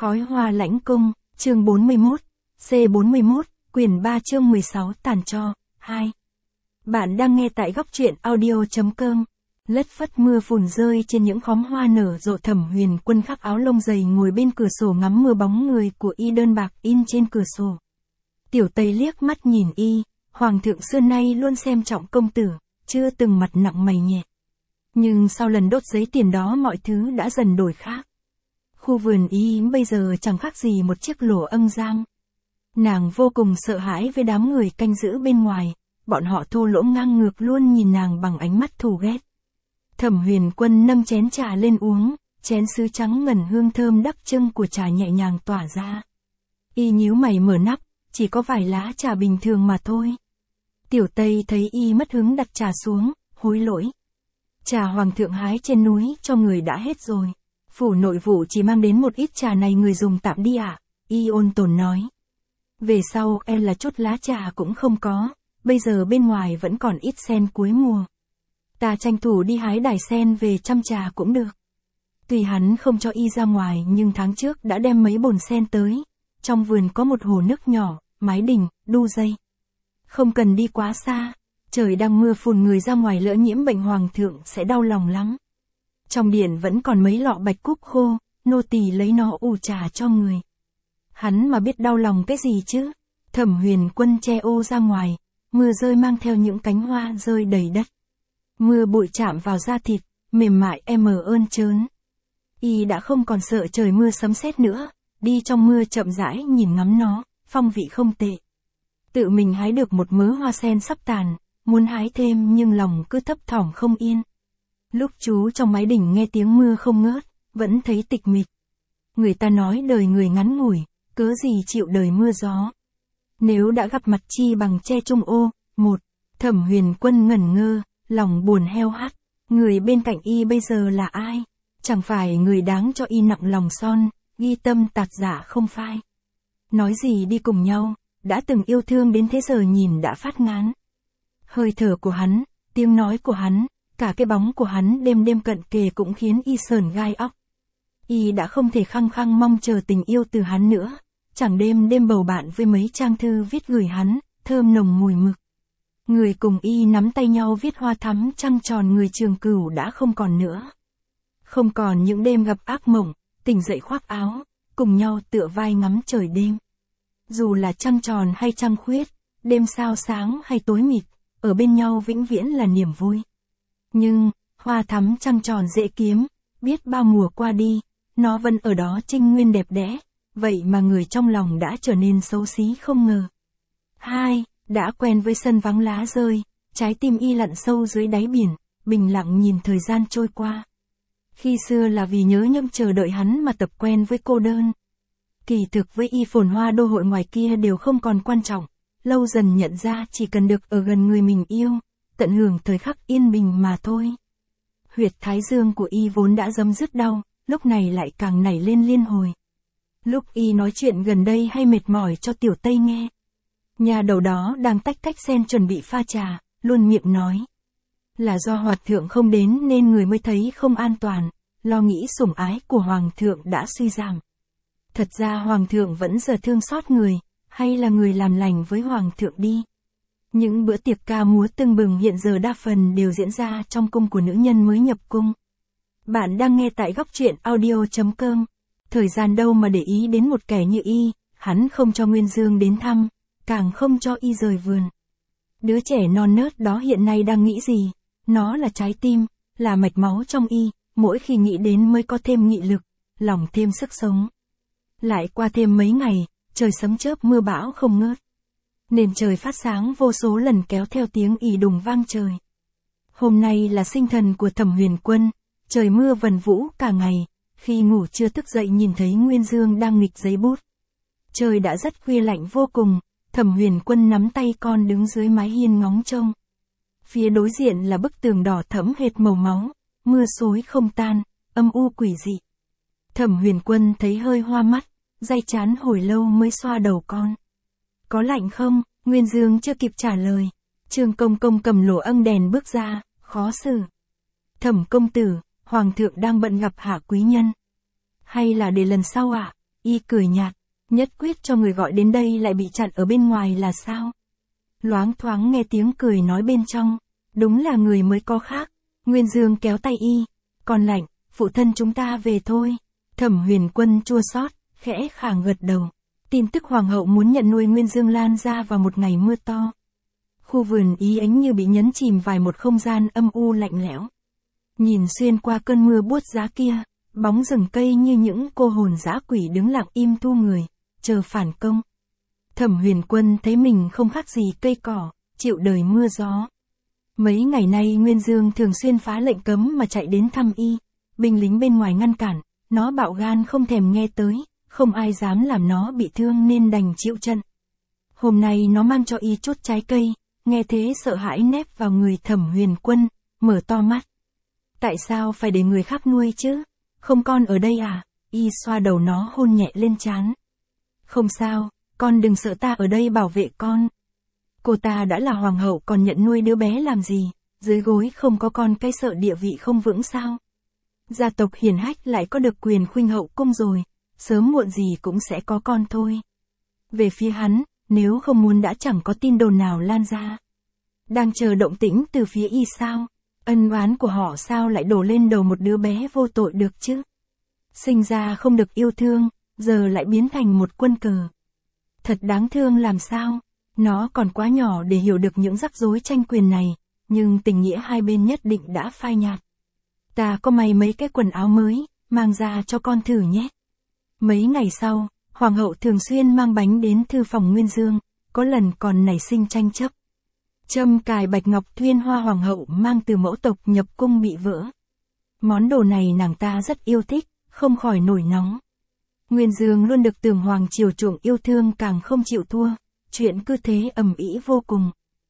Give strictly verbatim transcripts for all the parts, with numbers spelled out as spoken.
Khói hoa lãnh cung, chương bốn mươi mốt, C bốn mươi mốt, quyển ba chương mười sáu tàn cho, hai. Bạn đang nghe tại góc truyện audio.com. Lất phất mưa phùn rơi trên những khóm hoa nở rộ. Thẩm Huyền Quân khắc áo lông dày ngồi bên cửa sổ ngắm mưa, bóng người của y đơn bạc in trên cửa sổ. Tiểu Tây liếc mắt nhìn y, hoàng thượng xưa nay luôn xem trọng công tử, chưa từng mặt nặng mày nhẹ. Nhưng sau lần đốt giấy tiền đó mọi thứ đã dần đổi khác. Khu vườn y bây giờ chẳng khác gì một chiếc lỗ âng giang. Nàng vô cùng sợ hãi với đám người canh giữ bên ngoài, bọn họ thô lỗ ngang ngược luôn nhìn nàng bằng ánh mắt thù ghét. Thẩm Huyền Quân nâng chén trà lên uống, chén sứ trắng ngần hương thơm đặc trưng của trà nhẹ nhàng tỏa ra. Y nhíu mày mở nắp, chỉ có vài lá trà bình thường mà thôi. Tiểu Tây thấy y mất hứng đặt trà xuống, hối lỗi. Trà hoàng thượng hái trên núi cho người đã hết rồi. Phủ nội vụ chỉ mang đến một ít trà này, người dùng tạm đi ạ, à? Y ôn tồn nói. Về sau e là chút lá trà cũng không có, bây giờ bên ngoài vẫn còn ít sen cuối mùa. Ta tranh thủ đi hái đài sen về chăm trà cũng được. Tuy hắn không cho y ra ngoài nhưng tháng trước đã đem mấy bồn sen tới. Trong vườn có một hồ nước nhỏ, mái đình, đu dây. Không cần đi quá xa, trời đang mưa phùn, người ra ngoài lỡ nhiễm bệnh hoàng thượng sẽ đau lòng lắm. Trong điện vẫn còn mấy lọ bạch cúc khô, nô tỳ lấy nó ủ trà cho người. Hắn mà biết đau lòng cái gì chứ. Thẩm Huyền Quân che ô ra ngoài, mưa rơi mang theo những cánh hoa rơi đầy đất. Mưa bụi chạm vào da thịt, mềm mại em ơn trớn. Y đã không còn sợ trời mưa sấm sét nữa, đi trong mưa chậm rãi nhìn ngắm nó, phong vị không tệ. Tự mình hái được một mớ hoa sen sắp tàn, muốn hái thêm nhưng lòng cứ thấp thỏm không yên. Lúc chú trong mái đình nghe tiếng mưa không ngớt, vẫn thấy tịch mịch. Người ta nói đời người ngắn ngủi, cớ gì chịu đời mưa gió. Nếu đã gặp mặt chi bằng che chung ô, một. Thẩm Huyền Quân ngẩn ngơ, lòng buồn heo hắt. Người bên cạnh y bây giờ là ai? Chẳng phải người đáng cho y nặng lòng son, ghi tâm tạt giả không phai. Nói gì đi cùng nhau, đã từng yêu thương đến thế giờ nhìn đã phát ngán. Hơi thở của hắn, tiếng nói của hắn, cả cái bóng của hắn đêm đêm cận kề cũng khiến y sờn gai óc. Y đã không thể khăng khăng mong chờ tình yêu từ hắn nữa, chẳng đêm đêm bầu bạn với mấy trang thư viết gửi hắn, thơm nồng mùi mực. Người cùng y nắm tay nhau viết hoa thắm trăng tròn, người Trường Cửu đã không còn nữa. Không còn những đêm gặp ác mộng, tỉnh dậy khoác áo, cùng nhau tựa vai ngắm trời đêm. Dù là trăng tròn hay trăng khuyết, đêm sao sáng hay tối mịt, ở bên nhau vĩnh viễn là niềm vui. Nhưng, hoa thắm trăng tròn dễ kiếm, biết bao mùa qua đi, nó vẫn ở đó trinh nguyên đẹp đẽ, vậy mà người trong lòng đã trở nên xấu xí không ngờ. Hai, đã quen với sân vắng lá rơi, trái tim y lặn sâu dưới đáy biển, bình lặng nhìn thời gian trôi qua. Khi xưa là vì nhớ nhung chờ đợi hắn mà tập quen với cô đơn. Kỳ thực với y phồn hoa đô hội ngoài kia đều không còn quan trọng, lâu dần nhận ra chỉ cần được ở gần người mình yêu, tận hưởng thời khắc yên bình mà thôi. Huyệt thái dương của y vốn đã dấm dứt đau, lúc này lại càng nảy lên liên hồi. Lúc y nói chuyện gần đây hay mệt mỏi cho Tiểu Tây nghe. Nhà đầu đó đang tách tách sen chuẩn bị pha trà, luôn miệng nói. Là do Hoạt Thượng không đến nên người mới thấy không an toàn, lo nghĩ sủng ái của Hoàng Thượng đã suy giảm. Thật ra Hoàng Thượng vẫn giờ thương xót người, hay là người làm lành với Hoàng Thượng đi. Những bữa tiệc ca múa tưng bừng hiện giờ đa phần đều diễn ra trong cung của nữ nhân mới nhập cung. Bạn đang nghe tại góc truyện audio.com. Thời gian đâu mà để ý đến một kẻ như y, hắn không cho Nguyên Dương đến thăm, càng không cho y rời vườn. Đứa trẻ non nớt đó hiện nay đang nghĩ gì? Nó là trái tim, là mạch máu trong y, mỗi khi nghĩ đến mới có thêm nghị lực, lòng thêm sức sống. Lại qua thêm mấy ngày, trời sấm chớp mưa bão không ngớt. Nền trời phát sáng vô số lần kéo theo tiếng ì đùng vang trời. Hôm nay là sinh thần của Thẩm Huyền Quân, trời mưa vần vũ cả ngày, khi ngủ chưa thức dậy nhìn thấy Nguyên Dương đang nghịch giấy bút. Trời đã rất khuya lạnh vô cùng, Thẩm Huyền Quân nắm tay con đứng dưới mái hiên ngóng trông. Phía đối diện là bức tường đỏ thẫm hệt màu máu, mưa xối không tan, âm u quỷ dị. Thẩm Huyền Quân thấy hơi hoa mắt, day chán hồi lâu mới xoa đầu con. Có lạnh không? Nguyên Dương chưa kịp trả lời. Trương Công Công cầm lỗ âng đèn bước ra, khó xử. Thẩm công tử, Hoàng thượng đang bận gặp Hạ quý nhân. Hay là để lần sau ạ? À? Y cười nhạt, nhất quyết cho người gọi đến đây lại bị chặn ở bên ngoài là sao? Loáng thoáng nghe tiếng cười nói bên trong, đúng là người mới có khác. Nguyên Dương kéo tay Y, còn lạnh, phụ thân chúng ta về thôi. Thẩm Huyền Quân chua xót, khẽ khàng gật đầu. Tin tức hoàng hậu muốn nhận nuôi Nguyên Dương lan ra vào một ngày mưa to. Khu vườn Y Ánh như bị nhấn chìm vài một không gian âm u lạnh lẽo. Nhìn xuyên qua cơn mưa buốt giá kia, bóng rừng cây như những cô hồn dã quỷ đứng lặng im thu người, chờ phản công. Thẩm Huyền Quân thấy mình không khác gì cây cỏ, chịu đời mưa gió. Mấy ngày nay Nguyên Dương thường xuyên phá lệnh cấm mà chạy đến thăm Y, binh lính bên ngoài ngăn cản, nó bạo gan không thèm nghe tới, không ai dám làm nó bị thương nên đành chịu trận. Hôm nay nó mang cho Y chút trái cây, nghe thế sợ hãi nép vào người Thẩm Huyền Quân, mở to mắt. Tại sao phải để người khác nuôi chứ? Không con ở đây à? Y xoa đầu nó hôn nhẹ lên trán. Không sao, con đừng sợ, ta ở đây bảo vệ con. Cô ta đã là hoàng hậu còn nhận nuôi đứa bé làm gì? Dưới gối không có con cái sợ địa vị không vững sao? Gia tộc hiển hách lại có được quyền khuynh hậu cung rồi, sớm muộn gì cũng sẽ có con thôi. Về phía hắn, nếu không muốn đã chẳng có tin đồn nào lan ra. Đang chờ động tĩnh từ phía Y sao? Ân oán của họ sao lại đổ lên đầu một đứa bé vô tội được chứ? Sinh ra không được yêu thương, giờ lại biến thành một quân cờ. Thật đáng thương làm sao? Nó còn quá nhỏ để hiểu được những rắc rối tranh quyền này, nhưng tình nghĩa hai bên nhất định đã phai nhạt. Ta có may mấy cái quần áo mới, mang ra cho con thử nhé. Mấy ngày sau, hoàng hậu thường xuyên mang bánh đến thư phòng Nguyên Dương, có lần còn nảy sinh tranh chấp. Châm cài bạch ngọc thuyên hoa hoàng hậu mang từ mẫu tộc nhập cung bị vỡ. Món đồ này nàng ta rất yêu thích, không khỏi nổi nóng. Nguyên Dương luôn được Tường Hoàng chiều chuộng yêu thương càng không chịu thua, chuyện cứ thế ầm ĩ vô cùng.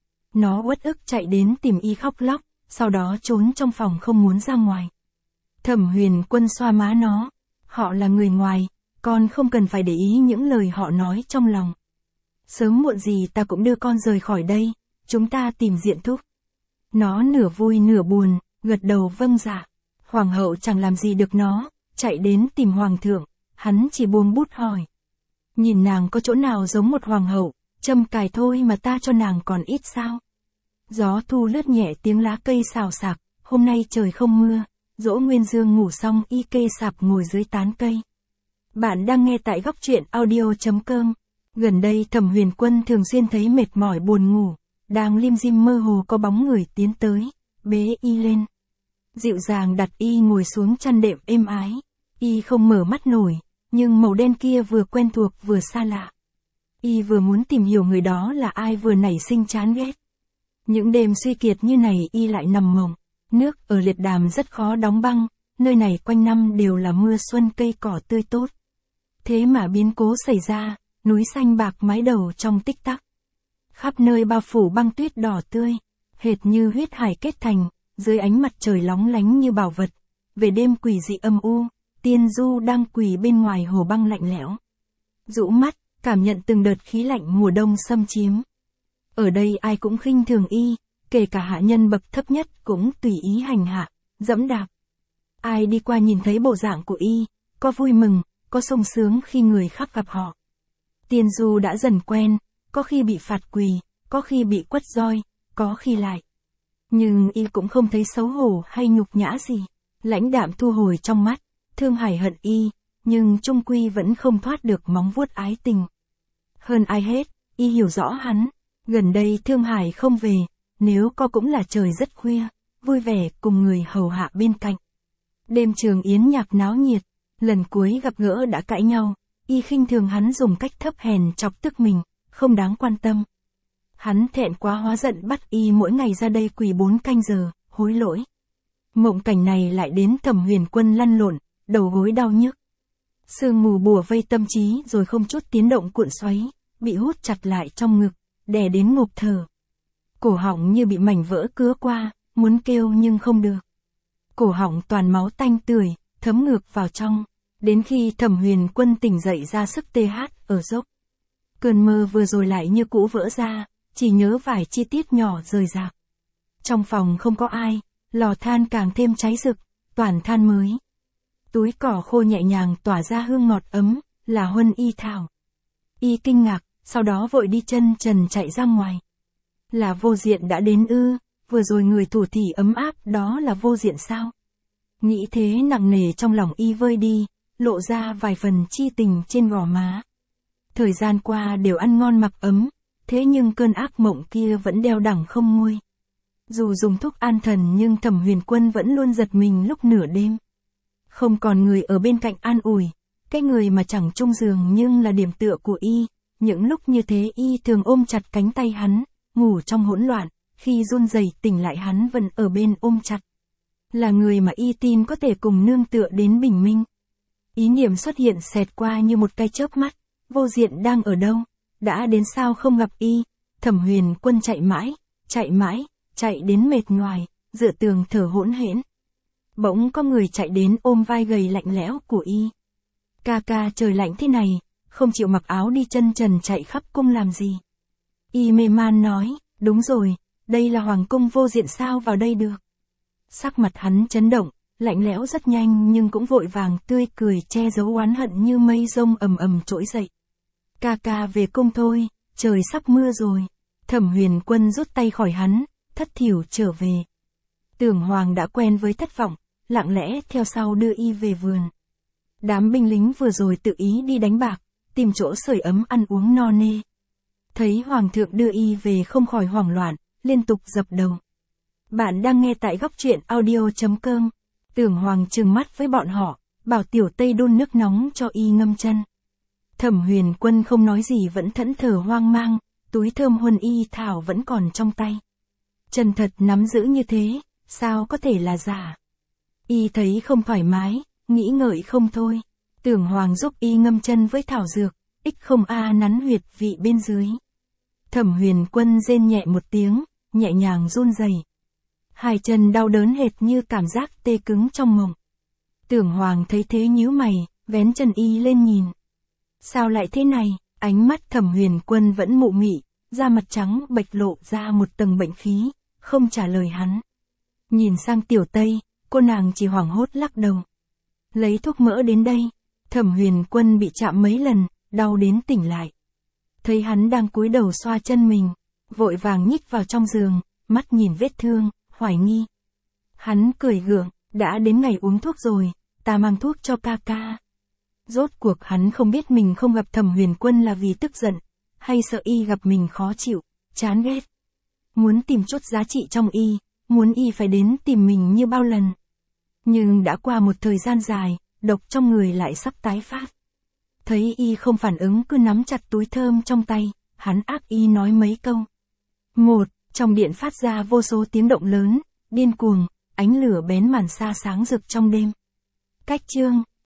Nó uất ức chạy đến tìm Y khóc lóc, sau đó trốn trong phòng không muốn ra ngoài. Thẩm Huyền Quân xoa má nó, họ là người ngoài, con không cần phải để ý những lời họ nói trong lòng. Sớm muộn gì ta cũng đưa con rời khỏi đây, chúng ta tìm Diện Thúc. Nó nửa vui nửa buồn, gật đầu vâng dạ. Hoàng hậu chẳng làm gì được nó, chạy đến tìm hoàng thượng, hắn chỉ buông bút hỏi. Nhìn nàng có chỗ nào giống một hoàng hậu, châm cài thôi mà ta cho nàng còn ít sao? Gió thu lướt nhẹ tiếng lá cây xào xạc, hôm nay trời không mưa, dỗ Nguyên Dương ngủ xong Y kê sạp ngồi dưới tán cây. Bạn đang nghe tại góc truyện audio chấm com. Gần đây Thẩm Huyền Quân thường xuyên thấy mệt mỏi buồn ngủ, đang lim dim mơ hồ có bóng người tiến tới, bế Y lên. Dịu dàng đặt Y ngồi xuống chăn đệm êm ái. Y không mở mắt nổi, nhưng màu đen kia vừa quen thuộc vừa xa lạ. Y vừa muốn tìm hiểu người đó là ai vừa nảy sinh chán ghét. Những đêm suy kiệt như này Y lại nằm mộng. Nước ở Liệt Đàm rất khó đóng băng, nơi này quanh năm đều là mưa xuân cây cỏ tươi tốt. Thế mà biến cố xảy ra, núi xanh bạc mái đầu trong tích tắc. Khắp nơi bao phủ băng tuyết đỏ tươi, hệt như huyết hải kết thành, dưới ánh mặt trời lóng lánh như bảo vật. Về đêm quỷ dị âm u, Tiên Du đang quỳ bên ngoài hồ băng lạnh lẽo. Rũ mắt, cảm nhận từng đợt khí lạnh mùa đông xâm chiếm. Ở đây ai cũng khinh thường Y, kể cả hạ nhân bậc thấp nhất cũng tùy ý hành hạ, dẫm đạp. Ai đi qua nhìn thấy bộ dạng của Y, có vui mừng, có sung sướng khi người khác gặp họ. Tiên Du đã dần quen, có khi bị phạt quỳ, có khi bị quất roi, có khi lại. Nhưng Y cũng không thấy xấu hổ hay nhục nhã gì. Lãnh đạm thu hồi trong mắt, Thương Hải hận Y, nhưng chung quy vẫn không thoát được móng vuốt ái tình. Hơn ai hết, Y hiểu rõ hắn. Gần đây Thương Hải không về, nếu có cũng là trời rất khuya, vui vẻ cùng người hầu hạ bên cạnh. Đêm trường yến nhạc náo nhiệt, lần cuối gặp gỡ đã cãi nhau, Y khinh thường hắn dùng cách thấp hèn chọc tức mình, không đáng quan tâm. Hắn thẹn quá hóa giận bắt Y mỗi ngày ra đây quỳ bốn canh giờ, hối lỗi. Mộng cảnh này lại đến Thẩm Huyền Quân lăn lộn, đầu gối đau nhức. Sương mù bùa vây tâm trí rồi không chút tiếng động cuộn xoáy, bị hút chặt lại trong ngực, đè đến ngộp thở. Cổ họng như bị mảnh vỡ cứa qua, muốn kêu nhưng không được. Cổ họng toàn máu tanh tưởi, thấm ngược vào trong, đến khi Thẩm Huyền Quân tỉnh dậy ra sức tê hát ở dốc. Cơn mơ vừa rồi lại như cũ vỡ ra, chỉ nhớ vài chi tiết nhỏ rời rạc. Trong phòng không có ai, lò than càng thêm cháy rực, toàn than mới. Túi cỏ khô nhẹ nhàng tỏa ra hương ngọt ấm, là Huân Y Thảo. Y kinh ngạc, sau đó vội đi chân trần chạy ra ngoài. Là Vô Diện đã đến ư, vừa rồi người thủ thỉ ấm áp đó là Vô Diện sao? Nghĩ thế nặng nề trong lòng Y vơi đi, lộ ra vài phần chi tình trên gò má. Thời gian qua đều ăn ngon mặc ấm, thế nhưng cơn ác mộng kia vẫn đeo đẳng không nguôi. Dù dùng thuốc an thần nhưng Thẩm Huyền Quân vẫn luôn giật mình lúc nửa đêm. Không còn người ở bên cạnh an ủi, cái người mà chẳng chung giường nhưng là điểm tựa của Y, những lúc như thế Y thường ôm chặt cánh tay hắn, ngủ trong hỗn loạn, khi run rẩy tỉnh lại hắn vẫn ở bên ôm chặt. Là người mà Y tin có thể cùng nương tựa đến bình minh. Ý niệm xuất hiện xẹt qua như một cái chớp mắt, Vô Diện đang ở đâu, đã đến sao không gặp Y. Thẩm Huyền Quân chạy mãi, chạy mãi, chạy đến mệt nhoài, dựa tường thở hỗn hển. Bỗng có người chạy đến ôm vai gầy lạnh lẽo của Y. Ca ca, trời lạnh thế này, không chịu mặc áo đi chân trần chạy khắp cung làm gì? Y mê man nói, đúng rồi, đây là hoàng cung, Vô Diện sao vào đây được? Sắc mặt hắn chấn động, lạnh lẽo rất nhanh nhưng cũng vội vàng tươi cười che giấu oán hận như mây rông ầm ầm trỗi dậy. Ca ca về cung thôi, trời sắp mưa rồi. Thẩm Huyền Quân rút tay khỏi hắn, thất thểu trở về. Tưởng Hoàng đã quen với thất vọng, lặng lẽ theo sau đưa Y về vườn. Đám binh lính vừa rồi tự ý đi đánh bạc, tìm chỗ sưởi ấm ăn uống no nê. Thấy Hoàng thượng đưa Y về không khỏi hoảng loạn, liên tục dập đầu. Bạn đang nghe tại góc truyện audio chấm com. Tưởng Hoàng trừng mắt với bọn họ, bảo Tiểu Tây đun nước nóng cho Y ngâm chân. Thẩm Huyền Quân không nói gì vẫn thẫn thờ hoang mang, túi thơm Huân Y Thảo vẫn còn trong tay. Chân thật nắm giữ như thế, sao có thể là giả? Y thấy không thoải mái, nghĩ ngợi không thôi. Tưởng Hoàng giúp Y ngâm chân với thảo dược, ích không a nắn huyệt vị bên dưới. Thẩm Huyền Quân rên nhẹ một tiếng, nhẹ nhàng run rẩy. Hai chân đau đớn hệt như cảm giác tê cứng trong mộng. Tưởng Hoàng thấy thế nhíu mày, vén chân Y lên nhìn. Sao lại thế này? Ánh mắt Thẩm Huyền Quân vẫn mụ mị, da mặt trắng bệch lộ ra một tầng bệnh khí, không trả lời hắn. Nhìn sang Tiểu Tây, cô nàng chỉ hoảng hốt lắc đầu. Lấy thuốc mỡ đến đây. Thẩm Huyền Quân bị chạm mấy lần, đau đến tỉnh lại. Thấy hắn đang cúi đầu xoa chân mình, vội vàng nhích vào trong giường, mắt nhìn vết thương, hoài nghi. Hắn cười gượng, đã đến ngày uống thuốc rồi, ta mang thuốc cho ca ca. Rốt cuộc hắn không biết mình không gặp Thẩm Huyền Quân là vì tức giận, hay sợ Y gặp mình khó chịu, chán ghét. Muốn tìm chút giá trị trong Y, muốn Y phải đến tìm mình như bao lần. Nhưng đã qua một thời gian dài, độc trong người lại sắp tái phát. Thấy Y không phản ứng cứ nắm chặt túi thơm trong tay, hắn ác Y nói mấy câu. Một, trong điện phát ra vô số tiếng động lớn, điên cuồng, ánh lửa bén màn xa sáng rực trong đêm. Cách chương